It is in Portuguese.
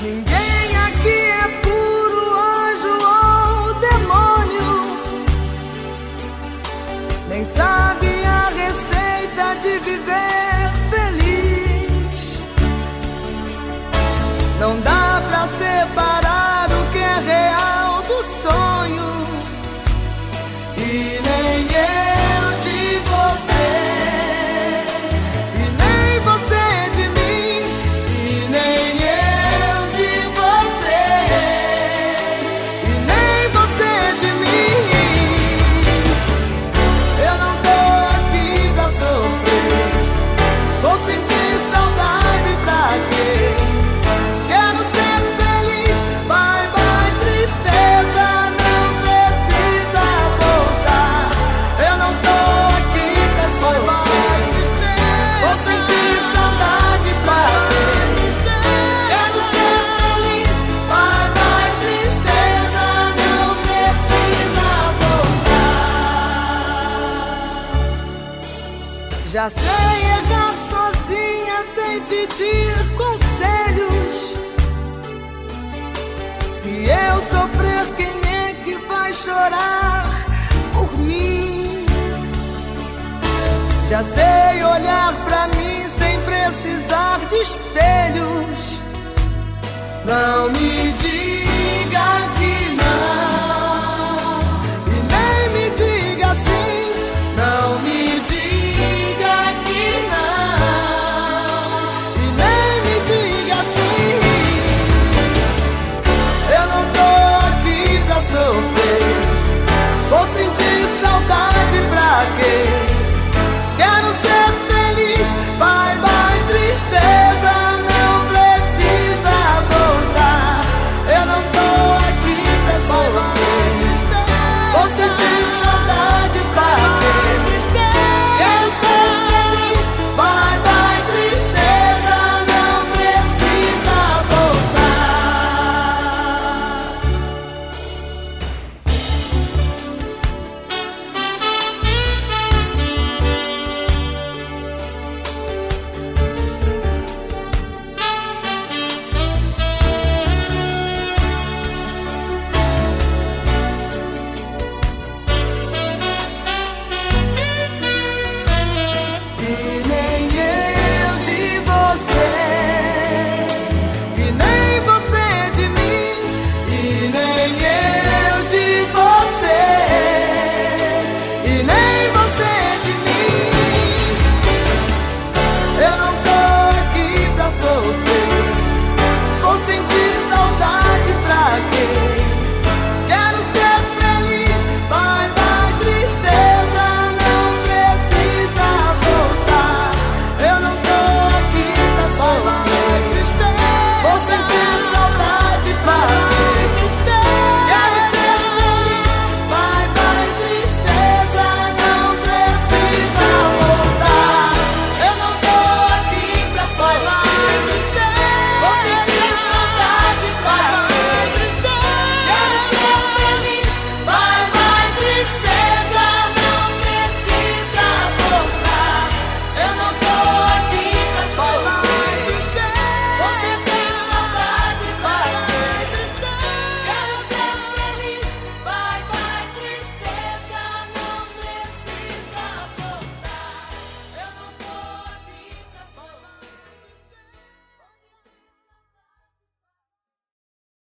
Ninguém aqui é puro anjo ou demônio, nem sabe a receita de viver feliz. Não dá pra separar o que é real do sonho, e nem eu de você, e nem você de mim, e nem eu de você, e nem você de mim. Eu não tô aqui pra sofrer, vou sentir saudade pra quê? Quero ser feliz, bye bye tristeza, não precisa voltar. Eu não tô aqui pra sofrer, vou sentir saudade pra quê? Quero ser feliz, bye bye tristeza, não precisa voltar. Já sei errar sozinha sem pedir conselhos. Se eu sofrer, quem é que vai chorar por mim? Já sei olhar pra mim sem precisar de espelhos. Não me